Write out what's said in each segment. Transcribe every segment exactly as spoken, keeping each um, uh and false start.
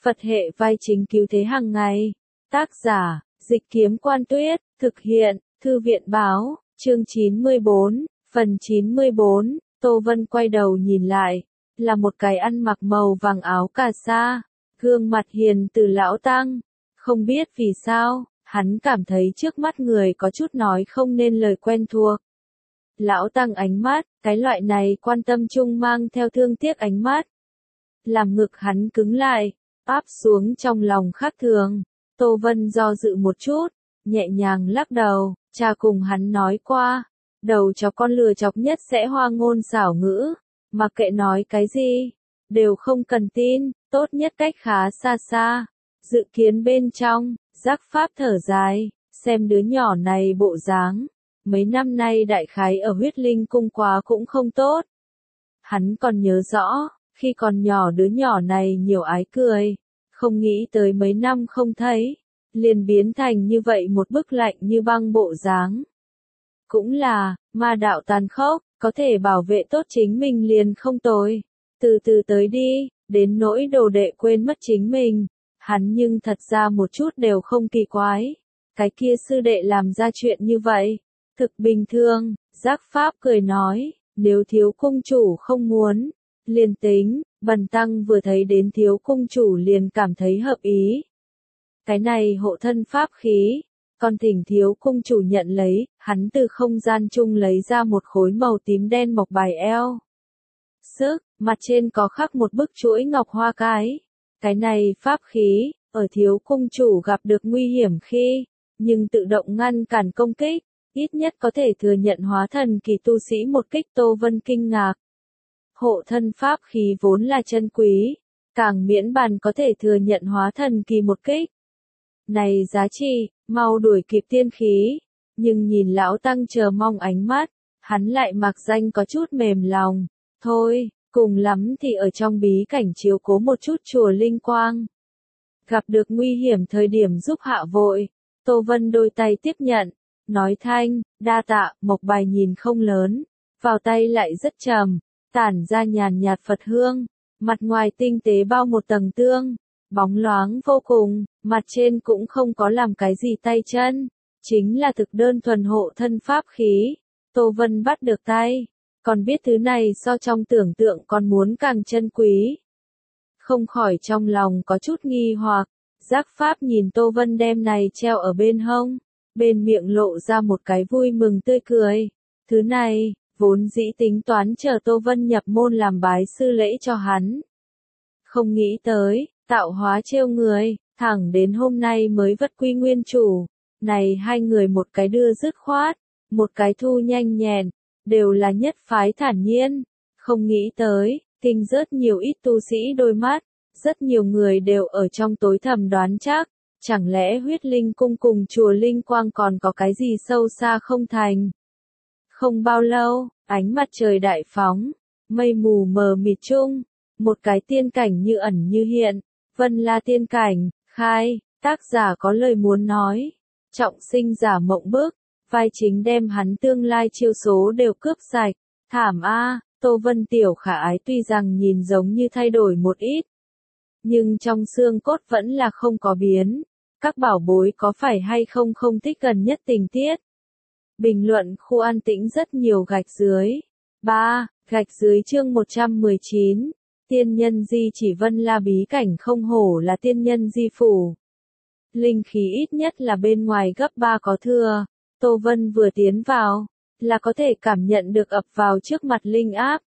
Phật hệ vai chính cứu thế hàng ngày. Tác giả, Dịch Kiếm Quan Tuyết, thực hiện, Thư viện Báo, chương chín mươi bốn, phần chín mươi bốn, Tô Vân quay đầu nhìn lại, là một cái ăn mặc màu vàng áo cà sa, gương mặt hiền từ lão tăng. Không biết vì sao, hắn cảm thấy trước mắt người có chút nói không nên lời quen thuộc. Lão tăng ánh mắt, cái loại này quan tâm chung mang theo thương tiếc ánh mắt. Làm ngực hắn cứng lại, áp xuống trong lòng khác thường. Tô Vân do dự một chút, nhẹ nhàng lắc đầu, cha cùng hắn nói qua, đầu chó con lừa chọc nhất sẽ hoa ngôn xảo ngữ, mặc kệ nói cái gì, đều không cần tin, tốt nhất cách khá xa xa. Dự kiến bên trong, Giác Pháp thở dài, xem đứa nhỏ này bộ dáng, mấy năm nay đại khái ở huyết linh cung quá cũng không tốt. Hắn còn nhớ rõ, khi còn nhỏ đứa nhỏ này nhiều ái cười, không nghĩ tới mấy năm không thấy, liền biến thành như vậy một bức lạnh như băng bộ dáng. Cũng là, ma đạo tàn khốc, có thể bảo vệ tốt chính mình liền không tồi. Từ từ tới đi, đến nỗi đồ đệ quên mất chính mình, hắn nhưng thật ra một chút đều không kỳ quái. Cái kia sư đệ làm ra chuyện như vậy, thực bình thường. Giác Pháp cười nói, nếu thiếu cung chủ không muốn, liền tính. Bần tăng vừa thấy đến thiếu cung chủ liền cảm thấy hợp ý. Cái này hộ thân pháp khí, còn thỉnh thiếu cung chủ nhận lấy. Hắn từ không gian chung lấy ra một khối màu tím đen mộc bài eo. Sức, mặt trên có khắc một bức chuỗi ngọc hoa cái. Cái này pháp khí, ở thiếu cung chủ gặp được nguy hiểm khi, nhưng tự động ngăn cản công kích, ít nhất có thể thừa nhận hóa thần kỳ tu sĩ một kích. Tô Vân kinh ngạc. Hộ thân pháp khí vốn là chân quý, càng miễn bàn có thể thừa nhận hóa thần kỳ một kích. Này giá trị, mau đuổi kịp tiên khí, nhưng nhìn lão tăng chờ mong ánh mắt, hắn lại mặc danh có chút mềm lòng. Thôi, cùng lắm thì ở trong bí cảnh chiếu cố một chút chùa linh quang. Gặp được nguy hiểm thời điểm giúp hạ vội, Tô Vân đôi tay tiếp nhận, nói thanh, đa tạ. Mộc bài nhìn không lớn, vào tay lại rất trầm, tản ra nhàn nhạt Phật hương, mặt ngoài tinh tế bao một tầng tương, bóng loáng vô cùng, mặt trên cũng không có làm cái gì tay chân, chính là thực đơn thuần hộ thân pháp khí. Tô Vân bắt được tay, còn biết thứ này so trong tưởng tượng còn muốn càng chân quý. Không khỏi trong lòng có chút nghi hoặc, Giác Pháp nhìn Tô Vân đem này treo ở bên hông, bên miệng lộ ra một cái vui mừng tươi cười. Thứ này, vốn dĩ tính toán chờ Tô Vân nhập môn làm bái sư lễ cho hắn. Không nghĩ tới, tạo hóa trêu người, thẳng đến hôm nay mới vất quy nguyên chủ. Này hai người một cái đưa dứt khoát, một cái thu nhanh nhẹn, đều là nhất phái thản nhiên. Không nghĩ tới, kinh rớt nhiều ít tu sĩ đôi mắt, rất nhiều người đều ở trong tối thầm đoán chắc, chẳng lẽ huyết linh cung cùng chùa linh quang còn có cái gì sâu xa không thành. Không bao lâu, ánh mặt trời đại phóng, mây mù mờ mịt chung, một cái tiên cảnh như ẩn như hiện, Vân La tiên cảnh, khai, tác giả có lời muốn nói, trọng sinh giả mộng bức, vai chính đem hắn tương lai chiêu số đều cướp sạch, thảm a. Tô Vân tiểu khả ái tuy rằng nhìn giống như thay đổi một ít, nhưng trong xương cốt vẫn là không có biến. Các bảo bối có phải hay không không thích gần nhất tình tiết. Bình luận khu an tĩnh rất nhiều gạch dưới. ba. Gạch dưới chương một trăm mười chín. Tiên nhân di chỉ Vân La bí cảnh không hổ là tiên nhân di phủ. Linh khí ít nhất là bên ngoài gấp ba có thừa. Tô Vân vừa tiến vào, là có thể cảm nhận được ập vào trước mặt linh áp.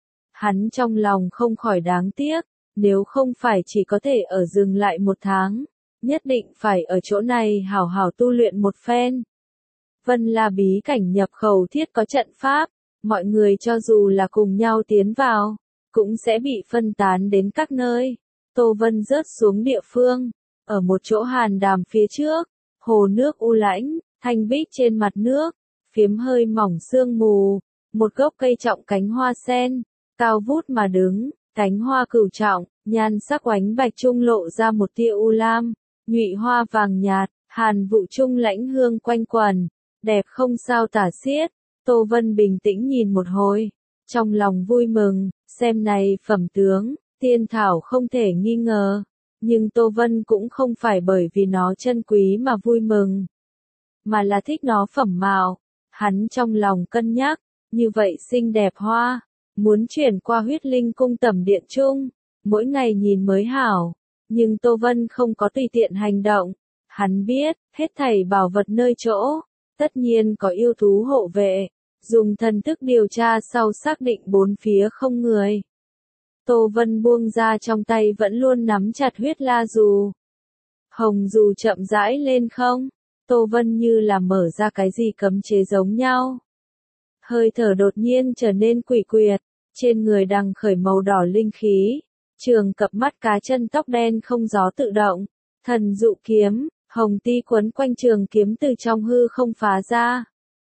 Hắn trong lòng không khỏi đáng tiếc, nếu không phải chỉ có thể ở dừng lại một tháng, nhất định phải ở chỗ này hảo hảo tu luyện một phen. Vân La bí cảnh nhập khẩu thiết có trận pháp, mọi người cho dù là cùng nhau tiến vào, cũng sẽ bị phân tán đến các nơi. Tô Vân rớt xuống địa phương, ở một chỗ hàn đàm phía trước, hồ nước u lãnh, thanh bích trên mặt nước, phiếm hơi mỏng sương mù, một gốc cây trọng cánh hoa sen, cao vút mà đứng, cánh hoa cửu trọng, nhan sắc oánh bạch trung lộ ra một tia u lam, nhụy hoa vàng nhạt, hàn vụ trung lãnh hương quanh quần, đẹp không sao tả xiết. Tô Vân bình tĩnh nhìn một hồi, trong lòng vui mừng, xem này phẩm tướng, tiên thảo không thể nghi ngờ, Nhưng Tô Vân cũng không phải bởi vì nó chân quý mà vui mừng, mà là thích nó phẩm mạo. Hắn trong lòng cân nhắc, như vậy xinh đẹp hoa, muốn chuyển qua huyết linh cung tẩm điện chung, mỗi ngày nhìn mới hảo. Nhưng Tô Vân không có tùy tiện hành động, hắn biết, hết thảy bảo vật nơi chỗ, tất nhiên có yêu thú hộ vệ, dùng thần thức điều tra sau xác định bốn phía không người. Tô Vân buông ra trong tay vẫn luôn nắm chặt huyết la dù. Hồng dù chậm rãi lên không, Tô Vân như là mở ra cái gì cấm chế giống nhau. Hơi thở đột nhiên trở nên quỷ quyệt, trên người đằng khởi màu đỏ linh khí, trường cặp mắt cá chân tóc đen không gió tự động, thần dụ kiếm, hồng ti quấn quanh trường kiếm từ trong hư không phá ra.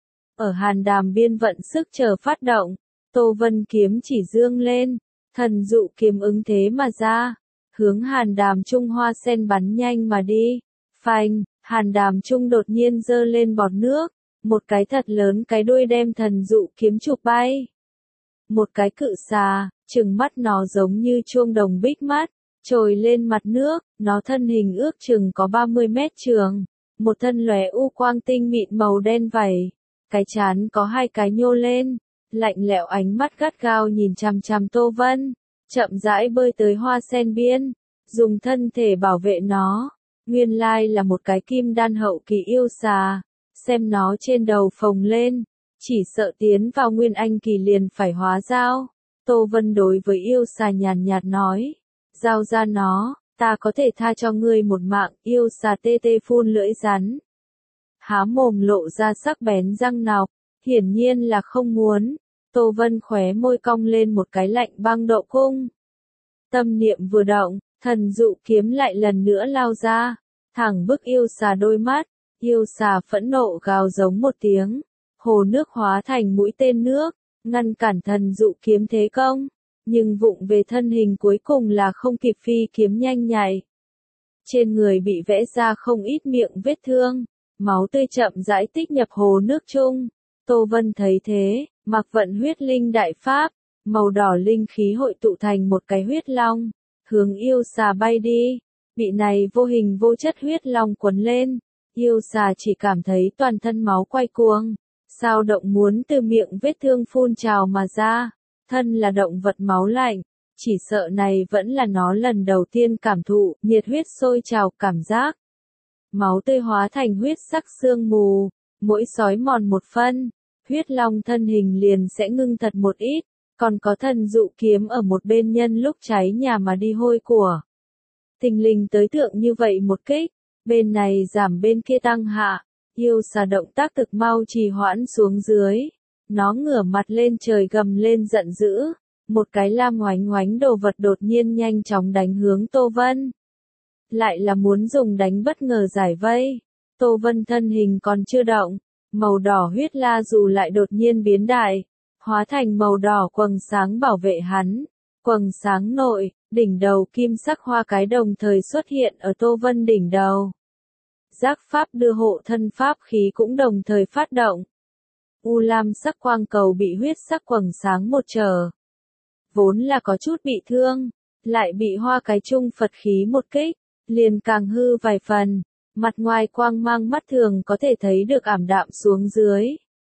Ở hàn đàm biên vận sức chờ phát động, Tô Vân kiếm chỉ dương lên, thần dụ kiếm ứng thế mà ra, hướng hàn đàm trung hoa sen bắn nhanh mà đi. Phanh, hàn đàm trung đột nhiên dơ lên bọt nước, một cái thật lớn cái đuôi đem thần dụ kiếm chụp bay. Một cái cự xà, trừng mắt nó giống như chuông đồng bích mắt, trồi lên mặt nước, nó thân hình ước chừng có ba mươi mét trường, một thân lóe u quang tinh mịn màu đen vảy, cái trán có hai cái nhô lên, lạnh lẽo ánh mắt gắt gao nhìn chằm chằm Tô Vân, chậm rãi bơi tới hoa sen biên, dùng thân thể bảo vệ nó. Nguyên lai là một cái kim đan hậu kỳ yêu xà, xem nó trên đầu phồng lên, chỉ sợ tiến vào nguyên anh kỳ liền phải hóa dao. Tô Vân đối với yêu xà nhàn nhạt nói, giao ra nó, ta có thể tha cho ngươi một mạng. Yêu xà tê tê phun lưỡi rắn, há mồm lộ ra sắc bén răng nọc, hiển nhiên là không muốn. Tô Vân khóe môi cong lên một cái lạnh băng độ cung. Tâm niệm vừa động, thần dụ kiếm lại lần nữa lao ra, thẳng bức yêu xà đôi mắt. Yêu xà phẫn nộ gào giống một tiếng, hồ nước hóa thành mũi tên nước, ngăn cản thần dụ kiếm thế công, nhưng vụng về thân hình cuối cùng là không kịp phi kiếm nhanh nhạy. Trên người bị vẽ ra không ít miệng vết thương, máu tươi chậm rãi tích nhập hồ nước chung. Tô Vân thấy thế, mặc vận huyết linh đại pháp, màu đỏ linh khí hội tụ thành một cái huyết long, hướng yêu xà bay đi, bị này vô hình vô chất huyết long quấn lên. Yêu xà chỉ cảm thấy toàn thân máu quay cuồng, sao động muốn từ miệng vết thương phun trào mà ra, thân là động vật máu lạnh, chỉ sợ này vẫn là nó lần đầu tiên cảm thụ nhiệt huyết sôi trào cảm giác. Máu tươi hóa thành huyết sắc sương mù, mỗi sói mòn một phân, huyết long thân hình liền sẽ ngưng thật một ít, còn có thần dụ kiếm ở một bên nhân lúc cháy nhà mà đi hôi của. Thình lình tới tượng như vậy một kích, bên này giảm bên kia tăng hạ, yêu xà động tác thực mau trì hoãn xuống dưới, nó ngửa mặt lên trời gầm lên giận dữ, một cái lam ngoánh ngoánh đồ vật đột nhiên nhanh chóng đánh hướng Tô Vân. Lại là muốn dùng đánh bất ngờ giải vây, Tô Vân thân hình còn chưa động, màu đỏ huyết la dù lại đột nhiên biến đại, hóa thành màu đỏ quầng sáng bảo vệ hắn. Quầng sáng nội, đỉnh đầu kim sắc hoa cái đồng thời xuất hiện ở Tô Vân đỉnh đầu. Giác pháp đưa hộ thân pháp khí cũng đồng thời phát động. U lam sắc quang cầu bị huyết sắc quầng sáng một trở. Vốn là có chút bị thương, lại bị hoa cái trung Phật khí một kích, liền càng hư vài phần, mặt ngoài quang mang mắt thường có thể thấy được ảm đạm xuống dưới.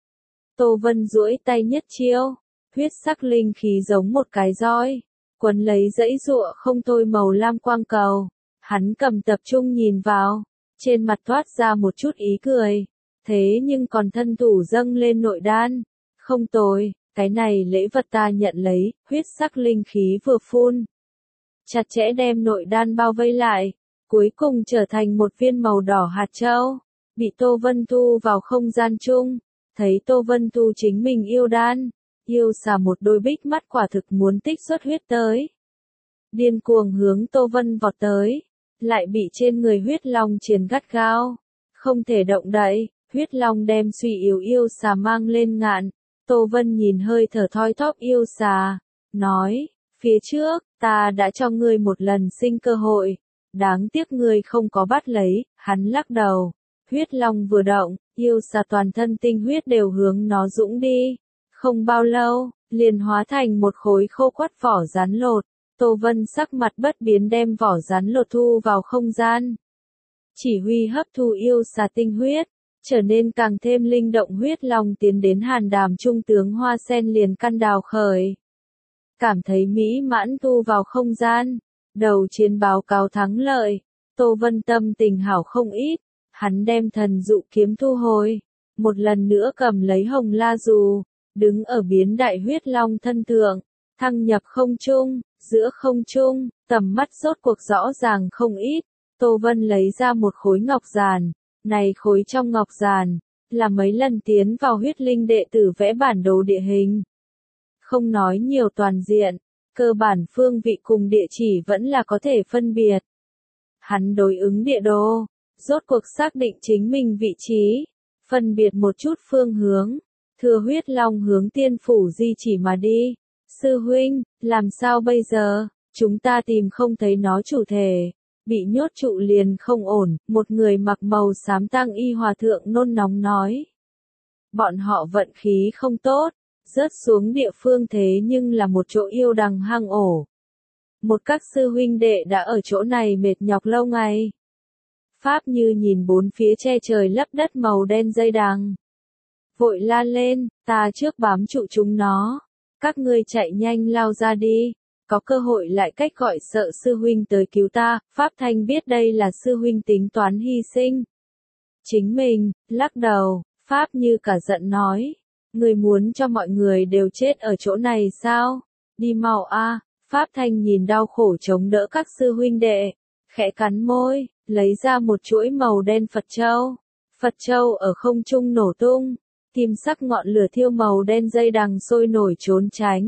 Tô Vân duỗi tay nhất chiêu, huyết sắc linh khí giống một cái roi, quấn lấy dãy giụa không thôi màu lam quang cầu. Hắn cầm tập trung nhìn vào, trên mặt thoát ra một chút ý cười, thế nhưng còn thân thủ dâng lên nội đan. Không tồi, cái này lễ vật ta nhận lấy. Huyết sắc linh khí vừa phun, chặt chẽ đem nội đan bao vây lại, cuối cùng trở thành một viên màu đỏ hạt châu, bị Tô Vân thu vào không gian chung. Thấy Tô Vân thu chính mình yêu đan, yêu xà một đôi bích mắt quả thực muốn tích xuất huyết tới, điên cuồng hướng Tô Vân vọt tới, lại bị trên người huyết long triền gắt gao, không thể động đậy. Huyết long đem suy yếu yêu xà mang lên ngạn. Tô Vân nhìn hơi thở thoi thóp yêu xà, nói, phía trước, ta đã cho ngươi một lần sinh cơ hội, đáng tiếc ngươi không có bắt lấy. Hắn lắc đầu, huyết long vừa động, yêu xà toàn thân tinh huyết đều hướng nó dũng đi, không bao lâu, liền hóa thành một khối khô quắt vỏ rắn lột, Tô Vân sắc mặt bất biến đem vỏ rắn lột thu vào không gian. Chỉ huy hấp thu yêu xà tinh huyết, trở nên càng thêm linh động. Huyết Long tiến đến hàn đàm trung tướng Hoa Sen liền căn đào khởi. Cảm thấy mỹ mãn thu vào không gian, đầu chiến báo cáo thắng lợi, Tô Vân tâm tình hảo không ít, hắn đem thần dụ kiếm thu hồi, một lần nữa cầm lấy hồng la dù, đứng ở biến đại huyết long thân thượng, thăng nhập không trung, giữa không trung, tầm mắt rốt cuộc rõ ràng không ít, Tô Vân lấy ra một khối ngọc giàn, này khối trong ngọc giàn, là mấy lần tiến vào huyết linh đệ tử vẽ bản đồ địa hình. Không nói nhiều toàn diện, cơ bản phương vị cùng địa chỉ vẫn là có thể phân biệt. Hắn đối ứng địa đồ, rốt cuộc xác định chính mình vị trí, phân biệt một chút phương hướng, thừa huyết long hướng tiên phủ di chỉ mà đi. Sư huynh, làm sao bây giờ, chúng ta tìm không thấy nó chủ thể, bị nhốt trụ liền không ổn, một người mặc màu xám tang y hòa thượng nôn nóng nói. Bọn họ vận khí không tốt, rớt xuống địa phương thế nhưng là một chỗ yêu đằng hang ổ. Một các sư huynh đệ đã ở chỗ này mệt nhọc lâu ngày. Pháp Như nhìn bốn phía che trời lấp đất màu đen dây đằng. Vội la lên, ta trước bám trụ chúng nó. Các ngươi chạy nhanh lao ra đi. Có cơ hội lại cách gọi sợ sư huynh tới cứu ta. Pháp Thanh biết đây là sư huynh tính toán hy sinh. Chính mình, lắc đầu, Pháp Như cả giận nói. Người muốn cho mọi người đều chết ở chỗ này sao? Đi mau a. Pháp Thanh nhìn đau khổ chống đỡ các sư huynh đệ, khẽ cắn môi, lấy ra một chuỗi màu đen Phật châu. Phật châu ở không trung nổ tung, kim sắc ngọn lửa thiêu màu đen dây đằng sôi nổi trốn tránh.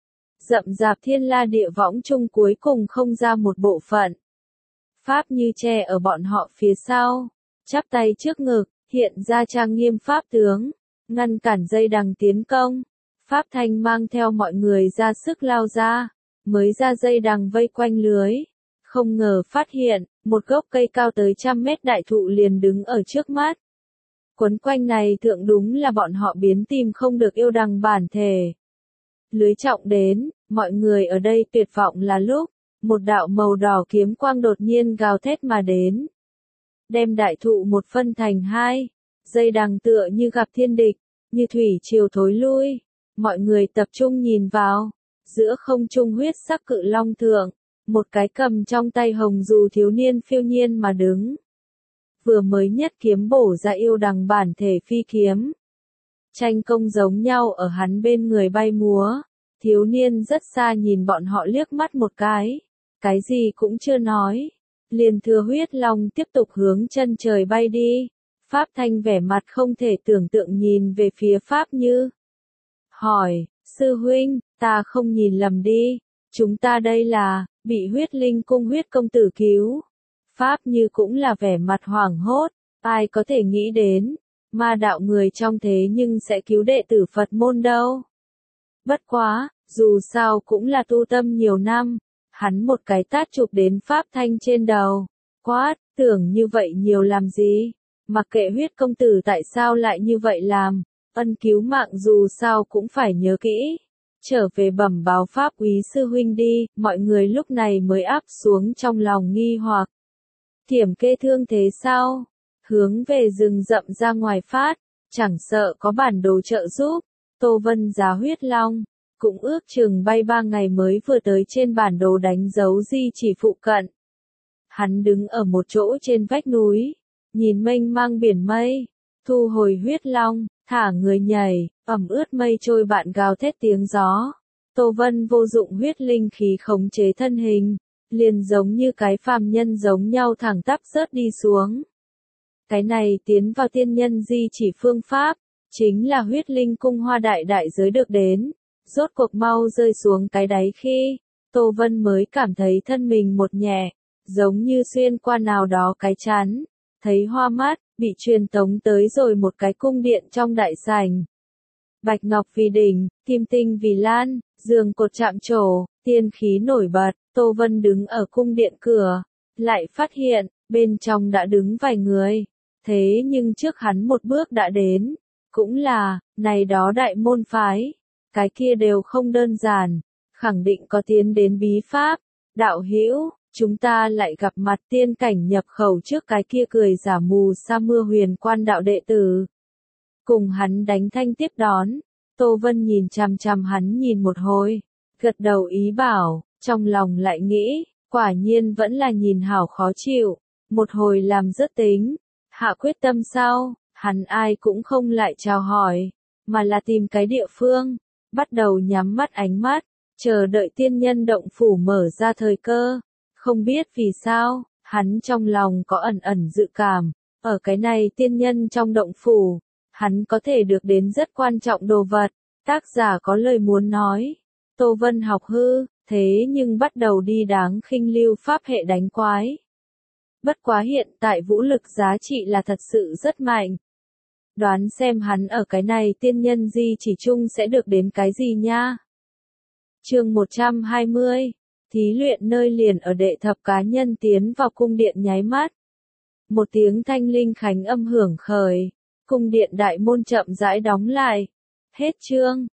Rậm rạp thiên la địa võng chung cuối cùng không ra một bộ phận. Pháp Như che ở bọn họ phía sau, chắp tay trước ngực, hiện ra trang nghiêm pháp tướng, ngăn cản dây đằng tiến công. Pháp Thanh mang theo mọi người ra sức lao ra, mới ra dây đằng vây quanh lưới. Không ngờ phát hiện, một gốc cây cao tới trăm mét đại thụ liền đứng ở trước mắt. Quấn quanh này thượng đúng là bọn họ biến tìm không được yêu đằng bản thể. Lưới trọng đến, mọi người ở đây tuyệt vọng là lúc, một đạo màu đỏ kiếm quang đột nhiên gào thét mà đến. Đem đại thụ một phân thành hai, dây đằng tựa như gặp thiên địch, như thủy triều thối lui. Mọi người tập trung nhìn vào, giữa không trung huyết sắc cự long thượng, một cái cầm trong tay hồng dù thiếu niên phiêu nhiên mà đứng. Vừa mới nhất kiếm bổ ra yêu đằng bản thể phi kiếm. Tranh công giống nhau ở hắn bên người bay múa, thiếu niên rất xa nhìn bọn họ liếc mắt một cái, cái gì cũng chưa nói. Liền thừa huyết long tiếp tục hướng chân trời bay đi. Pháp Thanh vẻ mặt không thể tưởng tượng nhìn về phía Pháp Như. Hỏi, sư huynh, ta không nhìn lầm đi, chúng ta đây là, bị huyết linh cung huyết công tử cứu. Pháp Như cũng là vẻ mặt hoảng hốt, ai có thể nghĩ đến, ma đạo người trong thế nhưng sẽ cứu đệ tử Phật môn đâu. Bất quá, dù sao cũng là tu tâm nhiều năm, hắn một cái tát chụp đến Pháp Thanh trên đầu, quát, tưởng như vậy nhiều làm gì, mặc kệ huyết công tử tại sao lại như vậy làm. Ân cứu mạng dù sao cũng phải nhớ kỹ. Trở về bẩm báo Pháp quý sư huynh đi, mọi người lúc này mới áp xuống trong lòng nghi hoặc. Kiểm kê thương thế sao? Hướng về rừng rậm ra ngoài phát, chẳng sợ có bản đồ trợ giúp. Tô Vân giá huyết long, cũng ước chừng bay ba ngày mới vừa tới trên bản đồ đánh dấu di chỉ phụ cận. Hắn đứng ở một chỗ trên vách núi, nhìn mênh mang biển mây, thu hồi huyết long. Thả người nhảy, ẩm ướt mây trôi bạn gào thét tiếng gió. Tô Vân vô dụng huyết linh khí khống chế thân hình, liền giống như cái phàm nhân giống nhau thẳng tắp rớt đi xuống. Cái này tiến vào tiên nhân di chỉ phương pháp, chính là huyết linh cung hoa đại đại giới được đến. Rốt cuộc mau rơi xuống cái đáy khi, Tô Vân mới cảm thấy thân mình một nhẹ, giống như xuyên qua nào đó cái chắn, thấy hoa mắt. Bị truyền tống tới rồi một cái cung điện trong đại sảnh. Bạch ngọc vì đỉnh, kim tinh vì lan, giường cột chạm trổ, tiên khí nổi bật. Tô Vân đứng ở cung điện cửa, lại phát hiện, bên trong đã đứng vài người. Thế nhưng trước hắn một bước đã đến, cũng là, này đó đại môn phái, cái kia đều không đơn giản, khẳng định có tiến đến bí pháp. Đạo hữu, chúng ta lại gặp mặt tiên cảnh nhập khẩu trước cái kia cười giả mù sa mưa huyền quan đạo đệ tử. Cùng hắn đánh thanh tiếp đón, Tô Vân nhìn chằm chằm hắn nhìn một hồi, gật đầu ý bảo, trong lòng lại nghĩ, quả nhiên vẫn là nhìn hảo khó chịu, một hồi làm rất tính, hạ quyết tâm sau, hắn ai cũng không lại chào hỏi, mà là tìm cái địa phương, bắt đầu nhắm mắt ánh mắt, chờ đợi tiên nhân động phủ mở ra thời cơ. Không biết vì sao, hắn trong lòng có ẩn ẩn dự cảm, ở cái này tiên nhân trong động phủ, hắn có thể được đến rất quan trọng đồ vật. Tác giả có lời muốn nói, Tô Vân học hư, thế nhưng bắt đầu đi đáng khinh lưu pháp hệ đánh quái. Bất quá hiện tại vũ lực giá trị là thật sự rất mạnh. Đoán xem hắn ở cái này tiên nhân di chỉ chung sẽ được đến cái gì nha. Chương một trăm hai mươi, thí luyện nơi liền ở đệ thập cá nhân tiến vào cung điện nháy mắt. Một tiếng thanh linh khánh âm hưởng khởi, cung điện đại môn chậm rãi đóng lại. Hết chương.